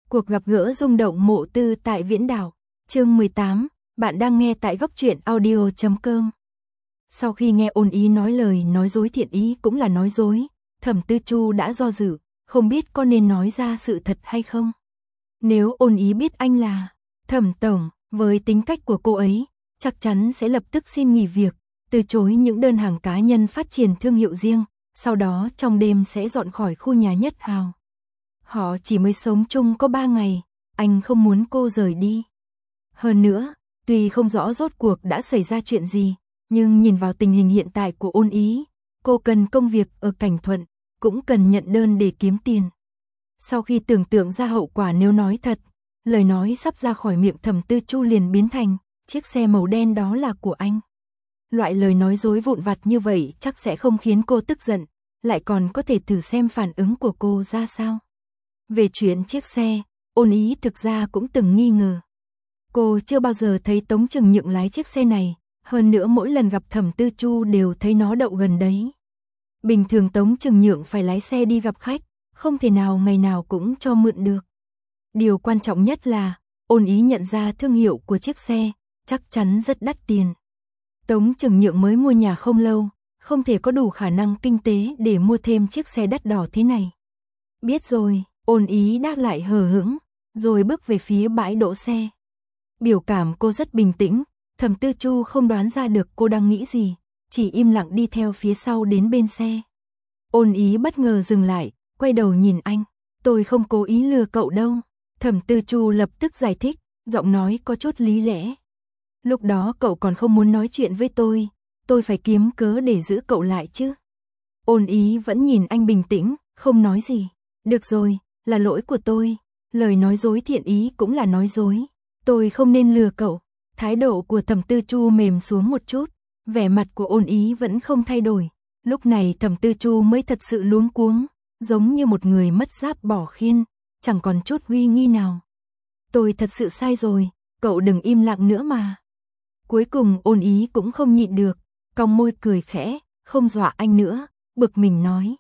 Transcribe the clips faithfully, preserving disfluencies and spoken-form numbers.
Cuộc gặp gỡ rung động Mộ Tư tại Viễn Đảo. Chương mười tám, bạn đang nghe tại góc truyện audio chấm com. Sau khi nghe Ôn Ý nói lời nói dối thiện ý cũng là nói dối, Thẩm Tư Chu đã do dự, không biết có nên nói ra sự thật hay không. Nếu Ôn Ý biết anh là Thẩm tổng, với tính cách của cô ấy, chắc chắn sẽ lập tức xin nghỉ việc, từ chối những đơn hàng cá nhân phát triển thương hiệu riêng, sau đó trong đêm sẽ dọn khỏi khu nhà Nhất Hào. Họ chỉ mới sống chung có ba ngày, anh không muốn cô rời đi. Hơn nữa, tuy không rõ rốt cuộc đã xảy ra chuyện gì, nhưng nhìn vào tình hình hiện tại của Ôn Ý, cô cần công việc ở Cảnh Thuận, cũng cần nhận đơn để kiếm tiền. Sau khi tưởng tượng ra hậu quả nếu nói thật, lời nói sắp ra khỏi miệng Thẩm Tư Chu liền biến thành, chiếc xe màu đen đó là của anh. Loại lời nói dối vụn vặt như vậy chắc sẽ không khiến cô tức giận, lại còn có thể thử xem phản ứng của cô ra sao. Về chuyện chiếc xe, Ôn Ý thực ra cũng từng nghi ngờ. Cô chưa bao giờ thấy Tống Chừng Nhượng lái chiếc xe này, hơn nữa mỗi lần gặp Thẩm Tư Chu đều thấy nó đậu gần đấy. Bình thường Tống Chừng Nhượng phải lái xe đi gặp khách, không thể nào ngày nào cũng cho mượn được. Điều quan trọng nhất là, Ôn Ý nhận ra thương hiệu của chiếc xe, chắc chắn rất đắt tiền. Tống Chừng Nhượng mới mua nhà không lâu, không thể có đủ khả năng kinh tế để mua thêm chiếc xe đắt đỏ thế này. Biết rồi, Ôn Ý đáp lại hờ hững, rồi bước về phía bãi đỗ xe. Biểu cảm cô rất bình tĩnh, Thẩm Tư Chu không đoán ra được cô đang nghĩ gì, chỉ im lặng đi theo phía sau đến bên xe. Ôn Ý bất ngờ dừng lại, quay đầu nhìn anh, tôi không cố ý lừa cậu đâu. Thẩm Tư Chu lập tức giải thích, giọng nói có chút lý lẽ. Lúc đó cậu còn không muốn nói chuyện với tôi, tôi phải kiếm cớ để giữ cậu lại chứ. Ôn Ý vẫn nhìn anh bình tĩnh, không nói gì. Được rồi, là lỗi của tôi, lời nói dối thiện ý cũng là nói dối, tôi không nên lừa cậu. Thái độ của Thẩm Tư Chu mềm xuống một chút, vẻ mặt của Ôn Ý vẫn không thay đổi. Lúc này Thẩm Tư Chu mới thật sự luống cuống, giống như một người mất giáp bỏ khiên, chẳng còn chút uy nghi nào. Tôi thật sự sai rồi, cậu đừng im lặng nữa mà. Cuối cùng Ôn Ý cũng không nhịn được, cong môi cười khẽ, không dọa anh nữa, bực mình nói.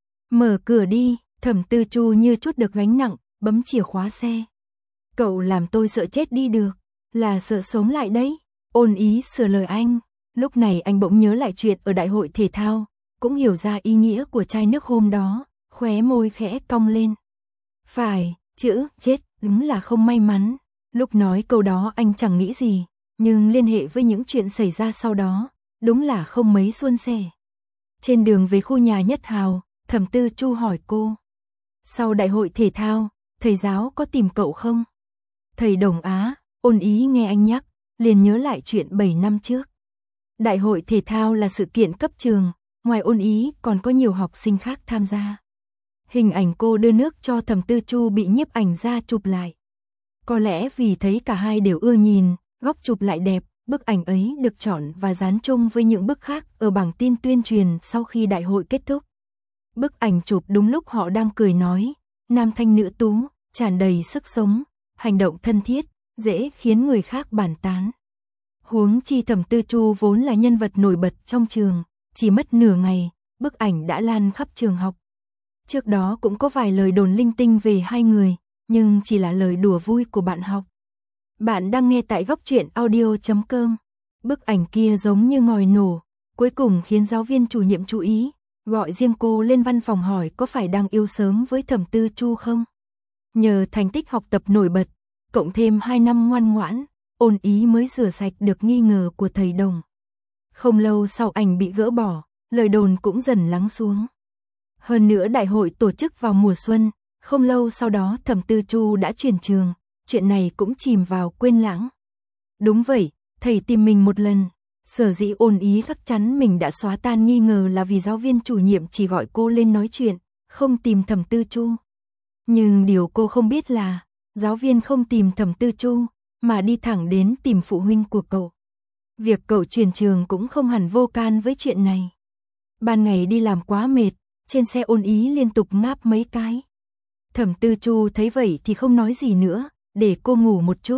Mở cửa đi. Thẩm Tư Chu như chút được gánh nặng, bấm chìa khóa xe. Cậu làm tôi sợ chết đi được, là sợ sống lại đấy. Ôn Ý sửa lời anh, lúc này anh bỗng nhớ lại chuyện ở đại hội thể thao, cũng hiểu ra ý nghĩa của chai nước hôm đó, khóe môi khẽ cong lên. Phải, chữ chết đúng là không may mắn. Lúc nói câu đó anh chẳng nghĩ gì, nhưng liên hệ với những chuyện xảy ra sau đó, đúng là không mấy suôn sẻ. Trên đường về khu nhà Nhất Hào, Thẩm Tư Chu hỏi cô. Sau đại hội thể thao, thầy giáo có tìm cậu không? Thầy Đồng Á. Ôn Ý nghe anh nhắc, liền nhớ lại chuyện bảy năm trước. Đại hội thể thao là sự kiện cấp trường, ngoài Ôn Ý còn có nhiều học sinh khác tham gia. Hình ảnh cô đưa nước cho Thẩm Tư Chu bị nhiếp ảnh ra chụp lại. Có lẽ vì thấy cả hai đều ưa nhìn, góc chụp lại đẹp, bức ảnh ấy được chọn và dán chung với những bức khác ở bảng tin tuyên truyền sau khi đại hội kết thúc. Bức ảnh chụp đúng lúc họ đang cười nói, nam thanh nữ tú, tràn đầy sức sống, hành động thân thiết, dễ khiến người khác bàn tán. Huống chi Thẩm Tư Chu vốn là nhân vật nổi bật trong trường, chỉ mất nửa ngày, bức ảnh đã lan khắp trường học. Trước đó cũng có vài lời đồn linh tinh về hai người, nhưng chỉ là lời đùa vui của bạn học. Bạn đang nghe tại góc truyện audio chấm com. Bức ảnh kia giống như ngòi nổ, cuối cùng khiến giáo viên chủ nhiệm chú ý. Gọi riêng cô lên văn phòng hỏi có phải đang yêu sớm với Thẩm Tư Chu không? Nhờ thành tích học tập nổi bật, cộng thêm hai năm ngoan ngoãn, Ôn Ý mới rửa sạch được nghi ngờ của thầy Đồng. Không lâu sau ảnh bị gỡ bỏ, lời đồn cũng dần lắng xuống. Hơn nữa đại hội tổ chức vào mùa xuân, không lâu sau đó Thẩm Tư Chu đã chuyển trường, chuyện này cũng chìm vào quên lãng. Đúng vậy, thầy tìm mình một lần. Sở dĩ Ôn Ý chắc chắn mình đã xóa tan nghi ngờ là vì giáo viên chủ nhiệm chỉ gọi cô lên nói chuyện, không tìm Thẩm Tư Chu. Nhưng điều cô không biết là, giáo viên không tìm Thẩm Tư Chu, mà đi thẳng đến tìm phụ huynh của cậu. Việc cậu chuyển trường cũng không hẳn vô can với chuyện này. Ban ngày đi làm quá mệt, trên xe Ôn Ý liên tục ngáp mấy cái. Thẩm Tư Chu thấy vậy thì không nói gì nữa, để cô ngủ một chút.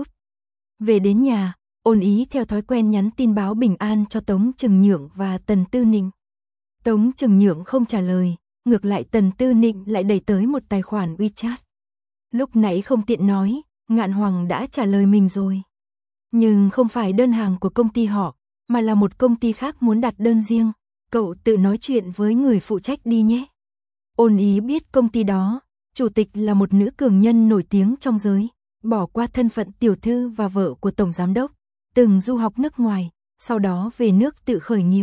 Về đến nhà, Ôn Ý theo thói quen nhắn tin báo bình an cho Tống Chừng Nhượng và Tần Tư Nịnh. Tống Chừng Nhượng không trả lời, ngược lại Tần Tư Nịnh lại đẩy tới một tài khoản WeChat. Lúc nãy không tiện nói, Ngạn Hoàng đã trả lời mình rồi. Nhưng không phải đơn hàng của công ty họ, mà là một công ty khác muốn đặt đơn riêng. Cậu tự nói chuyện với người phụ trách đi nhé. Ôn Ý biết công ty đó, chủ tịch là một nữ cường nhân nổi tiếng trong giới, bỏ qua thân phận tiểu thư và vợ của tổng giám đốc, từng du học nước ngoài, sau đó về nước tự khởi nghiệp.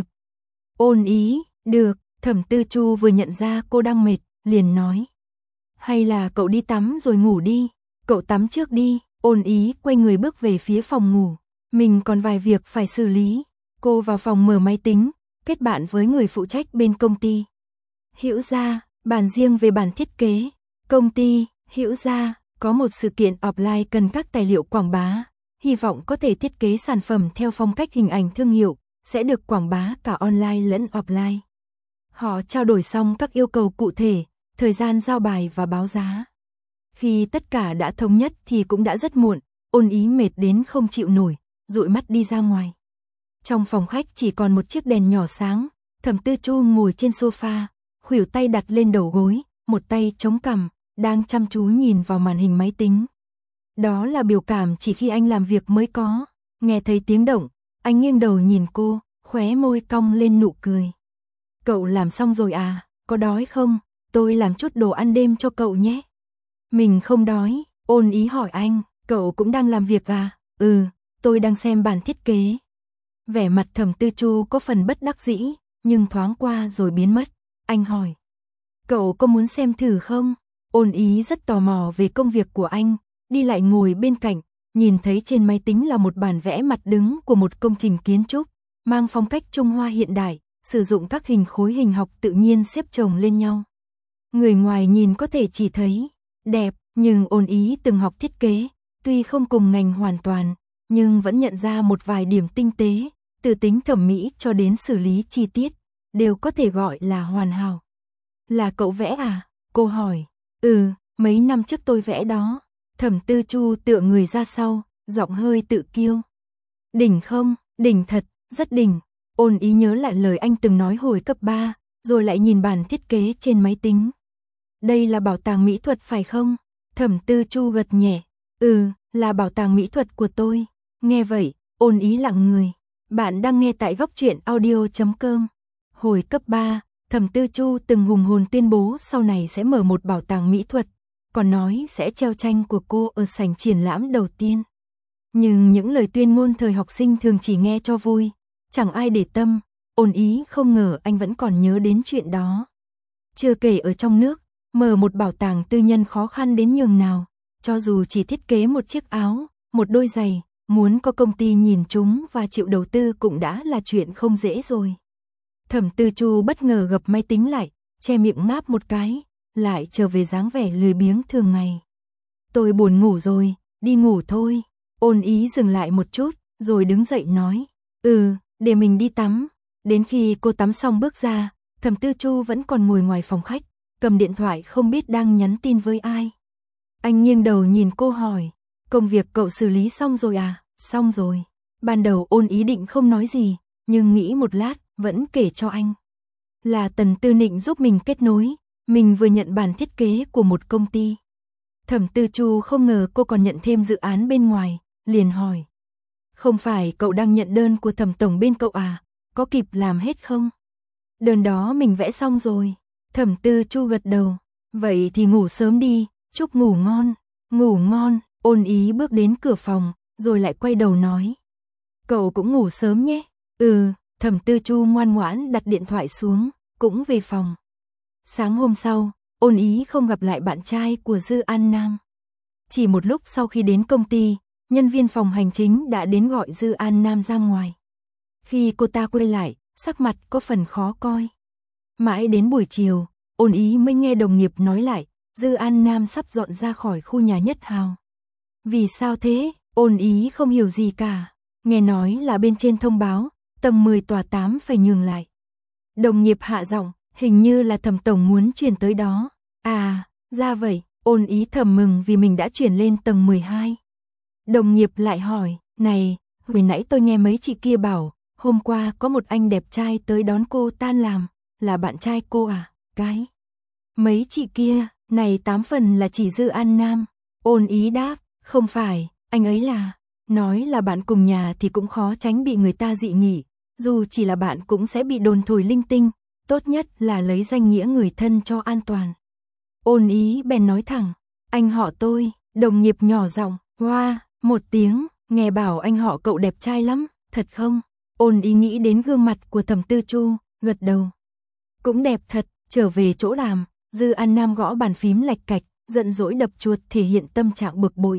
Ôn Ý, được, Thẩm Tư Chu vừa nhận ra cô đang mệt, liền nói. Hay là cậu đi tắm rồi ngủ đi, cậu tắm trước đi. Ôn Ý quay người bước về phía phòng ngủ, mình còn vài việc phải xử lý. Cô vào phòng mở máy tính, kết bạn với người phụ trách bên công ty. Hữu Gia, bàn riêng về bản thiết kế. Công ty, Hữu Gia, có một sự kiện offline cần các tài liệu quảng bá, hy vọng có thể thiết kế sản phẩm theo phong cách hình ảnh thương hiệu, sẽ được quảng bá cả online lẫn offline. Họ trao đổi xong các yêu cầu cụ thể, thời gian giao bài và báo giá. Khi tất cả đã thống nhất thì cũng đã rất muộn, Ôn Ý mệt đến không chịu nổi, dụi mắt đi ra ngoài. Trong phòng khách chỉ còn một chiếc đèn nhỏ sáng, Thẩm Tư Chu ngồi trên sofa, khuỷu tay đặt lên đầu gối, một tay chống cằm, đang chăm chú nhìn vào màn hình máy tính. Đó là biểu cảm chỉ khi anh làm việc mới có. Nghe thấy tiếng động, anh nghiêng đầu nhìn cô, khóe môi cong lên nụ cười. Cậu làm xong rồi à, có đói không? Tôi làm chút đồ ăn đêm cho cậu nhé. Mình không đói. Ôn Ý hỏi anh, cậu cũng đang làm việc à? Ừ, tôi đang xem bản thiết kế. Vẻ mặt Thẩm Tư Chu có phần bất đắc dĩ, nhưng thoáng qua rồi biến mất. Anh hỏi, cậu có muốn xem thử không? Ôn Ý rất tò mò về công việc của anh, đi lại ngồi bên cạnh, nhìn thấy trên máy tính là một bản vẽ mặt đứng của một công trình kiến trúc, mang phong cách Trung Hoa hiện đại, sử dụng các hình khối hình học tự nhiên xếp chồng lên nhau. Người ngoài nhìn có thể chỉ thấy đẹp, nhưng Ôn Ý từng học thiết kế, tuy không cùng ngành hoàn toàn, nhưng vẫn nhận ra một vài điểm tinh tế, từ tính thẩm mỹ cho đến xử lý chi tiết, đều có thể gọi là hoàn hảo. Là cậu vẽ à? Cô hỏi. Ừ, mấy năm trước tôi vẽ đó. Thẩm Tư Chu tựa người ra sau, giọng hơi tự kiêu. Đỉnh không? Đỉnh thật, rất đỉnh. Ôn Ý nhớ lại lời anh từng nói hồi cấp ba, rồi lại nhìn bản thiết kế trên máy tính. Đây là bảo tàng mỹ thuật phải không? Thẩm Tư Chu gật nhẹ. Ừ, là bảo tàng mỹ thuật của tôi. Nghe vậy, Ôn Ý lặng người. Bạn đang nghe tại góc truyện audio chấm com. Hồi cấp ba, Thẩm Tư Chu từng hùng hồn tuyên bố sau này sẽ mở một bảo tàng mỹ thuật, còn nói sẽ treo tranh của cô ở sảnh triển lãm đầu tiên. Nhưng những lời tuyên ngôn thời học sinh thường chỉ nghe cho vui, chẳng ai để tâm. Ôn Ý không ngờ anh vẫn còn nhớ đến chuyện đó. Chưa kể ở trong nước, mở một bảo tàng tư nhân khó khăn đến nhường nào, cho dù chỉ thiết kế một chiếc áo, một đôi giày, muốn có công ty nhìn chúng và chịu đầu tư cũng đã là chuyện không dễ rồi. Thẩm Tư Chu bất ngờ gập máy tính lại, che miệng ngáp một cái, lại trở về dáng vẻ lười biếng thường ngày. Tôi buồn ngủ rồi, đi ngủ thôi. Ôn Ý dừng lại một chút, rồi đứng dậy nói. Ừ, để mình đi tắm. Đến khi cô tắm xong bước ra, Thẩm Tư Chu vẫn còn ngồi ngoài phòng khách, cầm điện thoại không biết đang nhắn tin với ai. Anh nghiêng đầu nhìn cô hỏi, công việc cậu xử lý xong rồi à? Xong rồi. Ban đầu Ôn Ý định không nói gì, nhưng nghĩ một lát, vẫn kể cho anh. Là Tần Tư Nịnh giúp mình kết nối, mình vừa nhận bản thiết kế của một công ty. Thẩm Tư Chu không ngờ cô còn nhận thêm dự án bên ngoài, liền hỏi. Không phải cậu đang nhận đơn của Thẩm Tổng bên cậu à? Có kịp làm hết không? Đơn đó mình vẽ xong rồi. Thẩm Tư Chu gật đầu. Vậy thì ngủ sớm đi, chúc ngủ ngon. Ngủ ngon. Ôn Ý bước đến cửa phòng, rồi lại quay đầu nói. Cậu cũng ngủ sớm nhé. Ừ. Thẩm Tư Chu ngoan ngoãn đặt điện thoại xuống, cũng về phòng. Sáng hôm sau, Ôn Ý không gặp lại bạn trai của Dư An Nam. Chỉ một lúc sau khi đến công ty, nhân viên phòng hành chính đã đến gọi Dư An Nam ra ngoài. Khi cô ta quay lại, sắc mặt có phần khó coi. Mãi đến buổi chiều, Ôn Ý mới nghe đồng nghiệp nói lại, Dư An Nam sắp dọn ra khỏi khu nhà Nhất Hào. Vì sao thế? Ôn Ý không hiểu gì cả. Nghe nói là bên trên thông báo, tầng mười tòa tám phải nhường lại. Đồng nghiệp hạ giọng, hình như là Thẩm Tổng muốn chuyển tới đó. À, ra vậy. Ôn Ý thầm mừng vì mình đã chuyển lên tầng mười hai. Đồng nghiệp lại hỏi, này, hồi nãy tôi nghe mấy chị kia bảo, hôm qua có một anh đẹp trai tới đón cô tan làm, là bạn trai cô à? Cái mấy chị kia, này tám phần là chỉ Dư An Nam. Ôn Ý đáp, không phải, anh ấy là, nói là bạn cùng nhà thì cũng khó tránh bị người ta dị nghị, dù chỉ là bạn cũng sẽ bị đồn thổi linh tinh, tốt nhất là lấy danh nghĩa người thân cho an toàn. Ôn Ý bèn nói thẳng, anh họ tôi, đồng nghiệp nhỏ giọng, hoa, một tiếng, nghe bảo anh họ cậu đẹp trai lắm, thật không? Ôn Ý nghĩ đến gương mặt của Thẩm Tư Chu, gật đầu. Cũng đẹp thật, trở về chỗ làm, Dư An Nam gõ bàn phím lạch cạch, giận dỗi đập chuột thể hiện tâm trạng bực bội.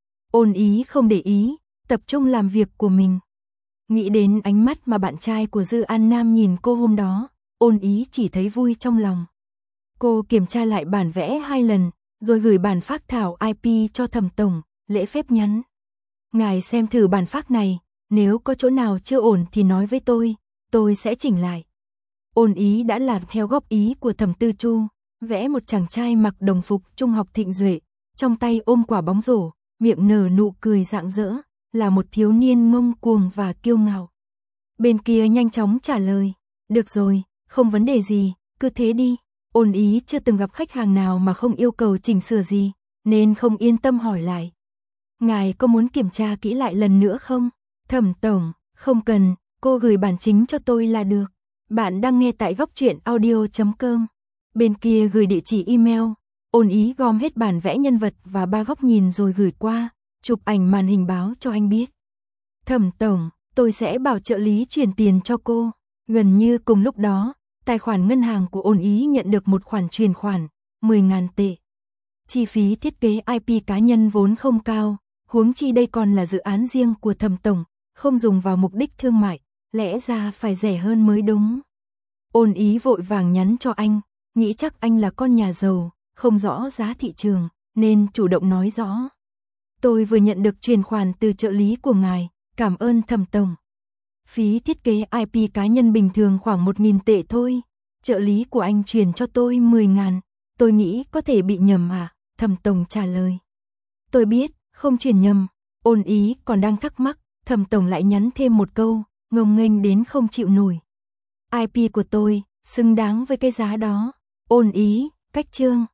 Ôn Ý không để ý, tập trung làm việc của mình. Nghĩ đến ánh mắt mà bạn trai của Dư An Nam nhìn cô hôm đó, Ôn Ý chỉ thấy vui trong lòng. Cô kiểm tra lại bản vẽ hai lần, rồi gửi bản phác thảo i pê cho Thẩm tổng, lễ phép nhắn. Ngài xem thử bản phác này, nếu có chỗ nào chưa ổn thì nói với tôi, tôi sẽ chỉnh lại. Ôn Ý đã làm theo góp ý của Thẩm Tư Chu, vẽ một chàng trai mặc đồng phục trung học Thịnh Duệ, trong tay ôm quả bóng rổ, miệng nở nụ cười rạng rỡ, là một thiếu niên ngông cuồng và kiêu ngạo. Bên kia nhanh chóng trả lời, được rồi, không vấn đề gì, cứ thế đi. Ôn Ý chưa từng gặp khách hàng nào mà không yêu cầu chỉnh sửa gì, nên không yên tâm hỏi lại. Ngài có muốn kiểm tra kỹ lại lần nữa không? Thẩm tổng, không cần, cô gửi bản chính cho tôi là được. Bạn đang nghe tại góc truyện audio chấm com. Bên kia gửi địa chỉ email, Ôn Ý gom hết bản vẽ nhân vật và ba góc nhìn rồi gửi qua, chụp ảnh màn hình báo cho anh biết. Thẩm tổng, tôi sẽ bảo trợ lý chuyển tiền cho cô. Gần như cùng lúc đó, tài khoản ngân hàng của Ôn Ý nhận được một khoản chuyển khoản, mười nghìn tệ. Chi phí thiết kế i pê cá nhân vốn không cao, huống chi đây còn là dự án riêng của Thẩm tổng, không dùng vào mục đích thương mại, lẽ ra phải rẻ hơn mới đúng. Ôn Ý vội vàng nhắn cho anh, nghĩ chắc anh là con nhà giàu, không rõ giá thị trường, nên chủ động nói rõ. Tôi vừa nhận được chuyển khoản từ trợ lý của ngài, cảm ơn Thẩm tổng. Phí thiết kế i pê cá nhân bình thường khoảng một nghìn tệ thôi, trợ lý của anh chuyển cho tôi mười ngàn, tôi nghĩ có thể bị nhầm à? Thẩm tổng trả lời. Tôi biết, không chuyển nhầm. Ôn Ý còn đang thắc mắc, Thẩm tổng lại nhắn thêm một câu, ngông nghênh đến không chịu nổi. i pê của tôi, xứng đáng với cái giá đó. Ôn Ý, cách chương.